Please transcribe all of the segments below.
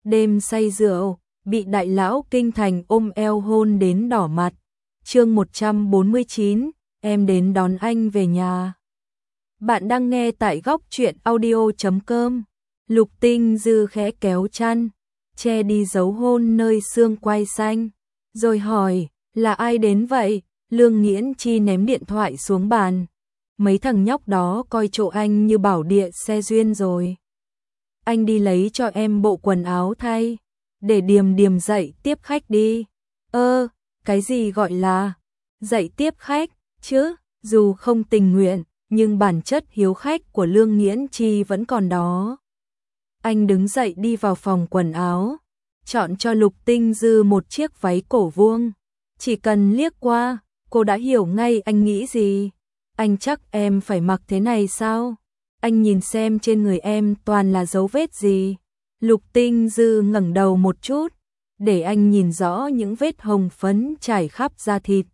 đêm say rượu, bị đại lão kinh thành ôm eo hôn đến đỏ mặt. Chương 149, em đến đón anh về nhà. Bạn đang nghe tại góc truyện audio.com. Lục Tinh Dư khẽ kéo chăn, che đi dấu hôn nơi xương quai xanh, rồi hỏi, là ai đến vậy? Lương Nghiễn Chi ném điện thoại xuống bàn. Mấy thằng nhóc đó coi chỗ anh như bảo địa xe duyên rồi. Anh đi lấy cho em bộ quần áo thay, để Điềm Điềm dạy tiếp khách đi. Cái gì gọi là dạy tiếp khách chứ? Dù không tình nguyện, nhưng bản chất hiếu khách của Lương Nghiễn Chi vẫn còn đó. Anh đứng dậy đi vào phòng quần áo, chọn cho Lục Tinh Dư một chiếc váy cổ vuông. Chỉ cần liếc qua, cô đã hiểu ngay anh nghĩ gì. Anh chắc em phải mặc thế này sao? Anh nhìn xem trên người em toàn là dấu vết gì. Lục Tinh Dư ngẩng đầu một chút, để anh nhìn rõ những vết hồng phấn trải khắp da thịt.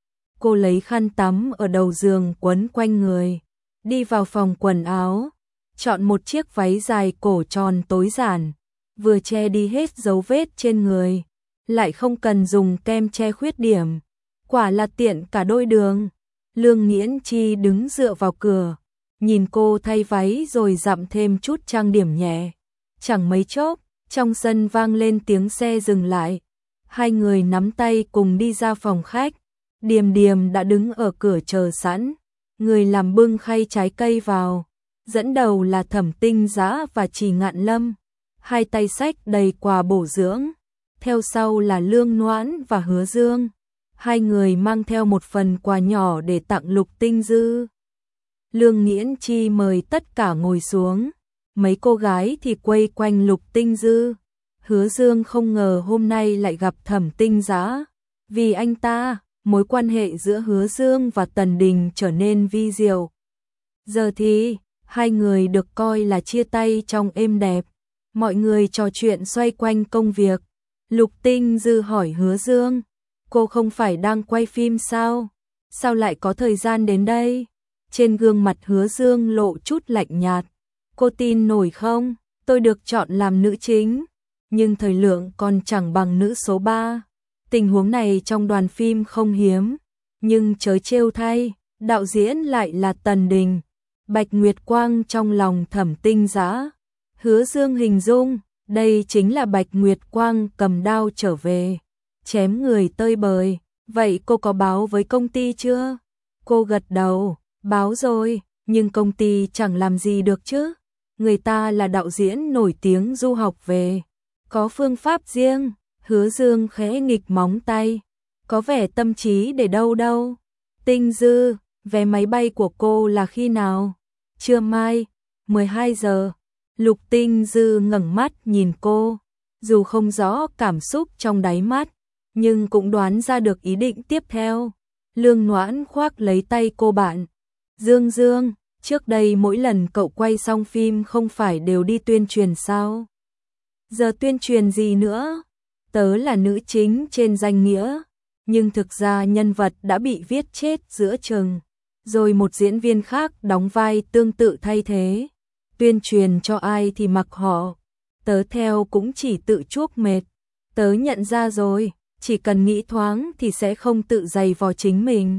Cô lấy khăn tắm ở đầu giường quấn quanh người, đi vào phòng quần áo, chọn một chiếc váy dài cổ tròn tối giản, vừa che đi hết dấu vết trên người, lại không cần dùng kem che khuyết điểm. Quả là tiện cả đôi đường. Lương Nghiễn Chi đứng dựa vào cửa, nhìn cô thay váy rồi dặm thêm chút trang điểm nhẹ. Chẳng mấy chốc, trong sân vang lên tiếng xe dừng lại. Hai người nắm tay cùng đi ra phòng khách. Điềm Điềm đã đứng ở cửa chờ sẵn. Người làm bưng khay trái cây vào. Dẫn đầu là Thẩm Tinh Dã và Trì Ngạn Lâm. Hai tay xách đầy quà bổ dưỡng. Theo sau là Lương Noãn và Hứa Dương. Hai người mang theo một phần quà nhỏ để tặng Lục Tinh Dư. Lương Nghiễn Chi mời tất cả ngồi xuống. Mấy cô gái thì quây quanh Lục Tinh Dư. Hứa Dương không ngờ hôm nay lại gặp Thẩm Tinh Dã. Vì anh ta, mối quan hệ giữa Hứa Dương và Tần Đình trở nên vi diệu. Giờ thì, hai người được coi là chia tay trong êm đẹp. Mọi người trò chuyện xoay quanh công việc. Lục Tinh Dư hỏi Hứa Dương, cô không phải đang quay phim sao? Sao lại có thời gian đến đây? Trên gương mặt Hứa Dương lộ chút lạnh nhạt. Cô tin nổi không? Tôi được chọn làm nữ chính, nhưng thời lượng còn chẳng bằng nữ số 3. Tình huống này trong đoàn phim không hiếm, nhưng chớ trêu thay, đạo diễn lại là Tần Đình. Bạch Nguyệt Quang trong lòng Thẩm Tinh Dã. Hứa Dương hình dung, đây chính là Bạch Nguyệt Quang cầm đao trở về, chém người tơi bời. Vậy cô có báo với công ty chưa? Cô gật đầu, báo rồi, nhưng công ty chẳng làm gì được chứ. Người ta là đạo diễn nổi tiếng du học về, có phương pháp riêng. Hứa Dương khẽ nghịch móng tay, có vẻ tâm trí để đâu đâu. Tinh Dư, vé máy bay của cô là khi nào? Trưa mai, 12 giờ. Lục Tinh Dư ngẩng mắt nhìn cô, dù không rõ cảm xúc trong đáy mắt, nhưng cũng đoán ra được ý định tiếp theo. Lương Noãn khoác lấy tay cô bạn. Dương Dương, trước đây mỗi lần cậu quay xong phim không phải đều đi tuyên truyền sao? Giờ tuyên truyền gì nữa? Tớ là nữ chính trên danh nghĩa, nhưng thực ra nhân vật đã bị viết chết giữa chừng, rồi một diễn viên khác đóng vai tương tự thay thế. Tuyên truyền cho ai thì mặc họ, tớ theo cũng chỉ tự chuốc mệt. Tớ nhận ra rồi, chỉ cần nghĩ thoáng thì sẽ không tự giày vò chính mình.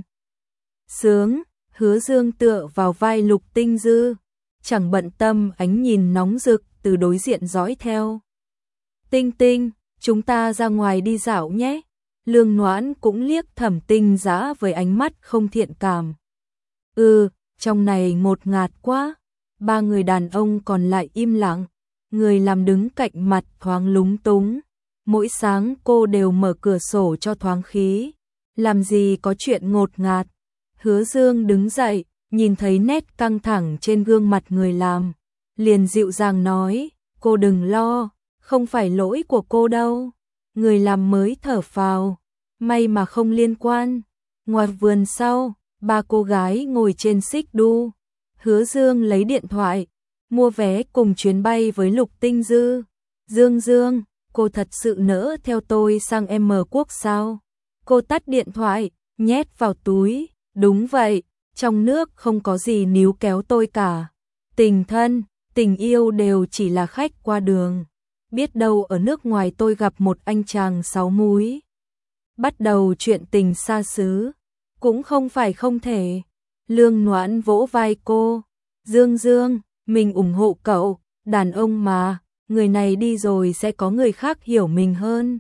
Sướng. Hứa Dương tựa vào vai Lục Tinh Dư, chẳng bận tâm ánh nhìn nóng rực từ đối diện dõi theo. Tinh Tinh, chúng ta ra ngoài đi dạo nhé. Lương Noãn cũng liếc Thẩm Tinh Dã với ánh mắt không thiện cảm. Trong này ngột ngạt quá. Ba người đàn ông còn lại im lặng, người làm đứng cạnh mặt thoáng lúng túng. Mỗi sáng cô đều mở cửa sổ cho thoáng khí, làm gì có chuyện ngột ngạt. Hứa Dương đứng dậy, nhìn thấy nét căng thẳng trên gương mặt người làm, liền dịu dàng nói, cô đừng lo, không phải lỗi của cô đâu. Người làm mới thở phào, may mà không liên quan. Ngoài vườn sau, ba cô gái ngồi trên xích đu. Hứa Dương lấy điện thoại, mua vé cùng chuyến bay với Lục Tinh Dư. Dương, cô thật sự nỡ theo tôi sang M Quốc sao? Cô tắt điện thoại, nhét vào túi. Đúng vậy, trong nước không có gì níu kéo tôi cả. Tình thân, tình yêu đều chỉ là khách qua đường. biết đâu ở nước ngoài tôi gặp một anh chàng sáu múi. Bắt đầu chuyện tình xa xứ, cũng không phải không thể. Lương Noãn vỗ vai cô, Dương Dương, mình ủng hộ cậu, đàn ông mà, người này đi rồi sẽ có người khác hiểu mình hơn.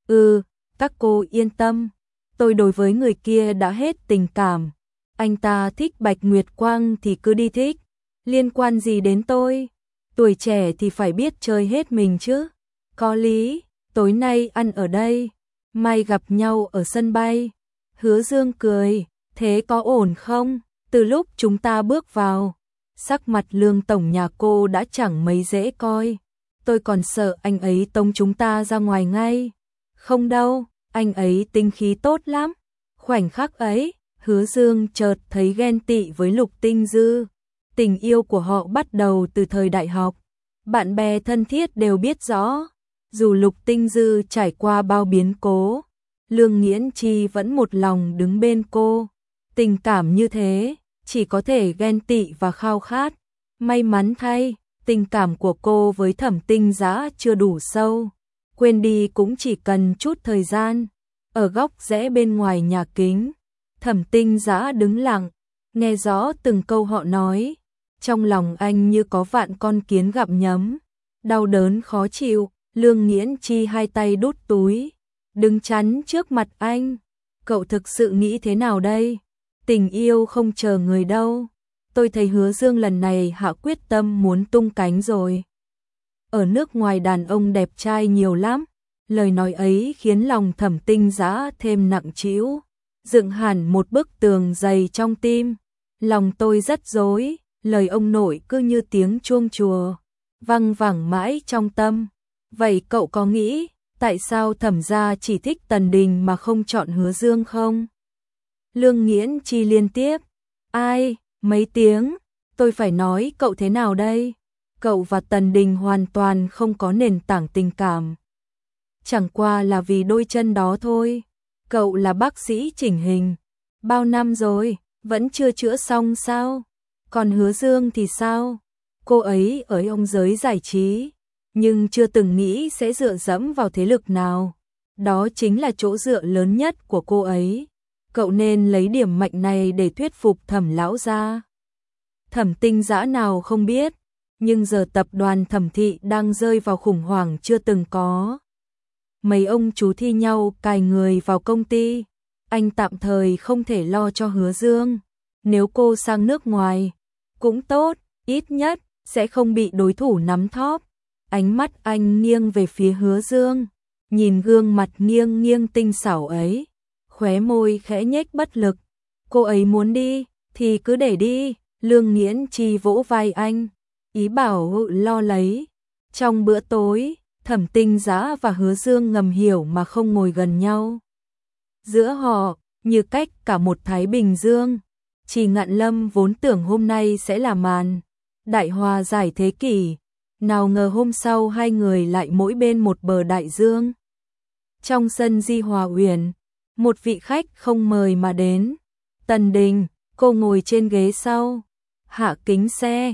Các cô yên tâm, tôi đối với người kia đã hết tình cảm. Anh ta thích Bạch Nguyệt Quang thì cứ đi thích, liên quan gì đến tôi? Tuổi trẻ thì phải biết chơi hết mình chứ. Có lý, tối nay ăn ở đây, mai gặp nhau ở sân bay. Hứa Dương cười, thế có ổn không? Từ lúc chúng ta bước vào, sắc mặt Lương tổng nhà cô đã chẳng mấy dễ coi. Tôi còn sợ anh ấy tống chúng ta ra ngoài ngay. Không đâu, anh ấy tinh khí tốt lắm. Khoảnh khắc ấy, Hứa Dương chợt thấy ghen tị với Lục Tinh Dư. Tình yêu của họ bắt đầu từ thời đại học. Bạn bè thân thiết đều biết rõ. Dù Lục Tinh Dư trải qua bao biến cố, Lương Nghiễn Chi vẫn một lòng đứng bên cô. Tình cảm như thế, chỉ có thể ghen tị và khao khát. May mắn thay, tình cảm của cô với Thẩm Tinh Dã chưa đủ sâu. Quên đi cũng chỉ cần chút thời gian. Ở góc rẽ bên ngoài nhà kính, Thẩm Tinh Dã đứng lặng, nghe rõ từng câu họ nói. Trong lòng anh như có vạn con kiến gặm nhấm, đau đớn khó chịu. Lương Nghiễn Chi hai tay đút túi, đứng chắn trước mặt anh. Cậu thực sự nghĩ thế nào đây? Tình yêu không chờ người đâu. Tôi thấy Hứa Dương lần này hạ quyết tâm muốn tung cánh rồi. Ở nước ngoài đàn ông đẹp trai nhiều lắm. Lời nói ấy khiến lòng Thẩm Tinh Dã thêm nặng trĩu, dựng hẳn một bức tường dày trong tim. Lòng tôi rất rối, lời ông nội cứ như tiếng chuông chùa, văng vẳng mãi trong tâm. Vậy cậu có nghĩ, tại sao Thẩm gia chỉ thích Tần Đình mà không chọn Hứa Dương không? Lương Nghiễn Chi liên tiếp. Ai, mấy tiếng, tôi phải nói cậu thế nào đây? Cậu và Tần Đình hoàn toàn không có nền tảng tình cảm. Chẳng qua là vì đôi chân đó thôi. Cậu là bác sĩ chỉnh hình, bao năm rồi, vẫn chưa chữa xong sao? Còn Hứa Dương thì sao? Cô ấy ở ông giới giải trí, nhưng chưa từng nghĩ sẽ dựa dẫm vào thế lực nào. Đó chính là chỗ dựa lớn nhất của cô ấy. Cậu nên lấy điểm mạnh này để thuyết phục Thẩm lão gia. Thẩm Tinh Dã nào không biết, nhưng giờ tập đoàn Thẩm thị đang rơi vào khủng hoảng chưa từng có. Mấy ông chú thi nhau cài người vào công ty. Anh tạm thời không thể lo cho Hứa Dương. Nếu cô sang nước ngoài, cũng tốt, ít nhất sẽ không bị đối thủ nắm thóp. Ánh mắt anh nghiêng về phía Hứa Dương, nhìn gương mặt nghiêng nghiêng tinh xảo ấy, khóe môi khẽ nhếch bất lực. Cô ấy muốn đi, thì cứ để đi. Lương Nghiễn Chi vỗ vai anh, ý bảo lo lấy. Trong bữa tối, Thẩm Tinh Dã và Hứa Dương ngầm hiểu mà không ngồi gần nhau. Giữa họ, như cách cả một Thái Bình Dương. Chỉ Ngạn Lâm vốn tưởng hôm nay sẽ là màn đại hòa giải thế kỷ, nào ngờ hôm sau hai người lại mỗi bên một bờ đại dương. Trong sân Di Hòa Uyển, một vị khách không mời mà đến. Tần Đình, cô ngồi trên ghế sau. Hạ kính xe,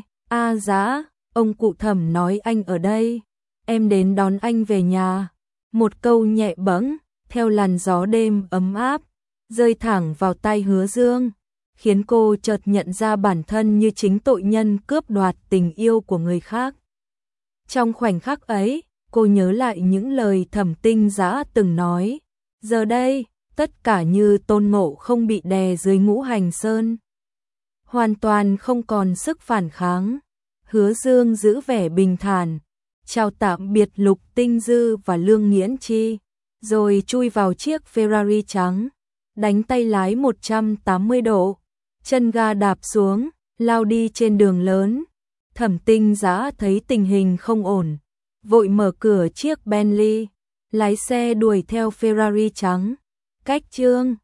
Dã, ông cụ Thẩm nói anh ở đây. Em đến đón anh về nhà. Một câu nhẹ bẫng, theo làn gió đêm ấm áp, rơi thẳng vào tai Hứa Dương, khiến cô chợt nhận ra bản thân như chính tội nhân cướp đoạt tình yêu của người khác. Trong khoảnh khắc ấy, cô nhớ lại những lời Thẩm Tinh Dã từng nói. Giờ đây, tất cả như Tôn Ngộ không bị đè dưới Ngũ Hành Sơn, hoàn toàn không còn sức phản kháng. Hứa Dương giữ vẻ bình thản, chào tạm biệt Lục Tinh Dư và Lương Nghiễn Chi, rồi chui vào chiếc Ferrari trắng, đánh tay lái 180 độ, chân ga đạp xuống, lao đi trên đường lớn. Thẩm Tinh Dã thấy tình hình không ổn, vội mở cửa chiếc Bentley, lái xe đuổi theo Ferrari trắng. Cách Chương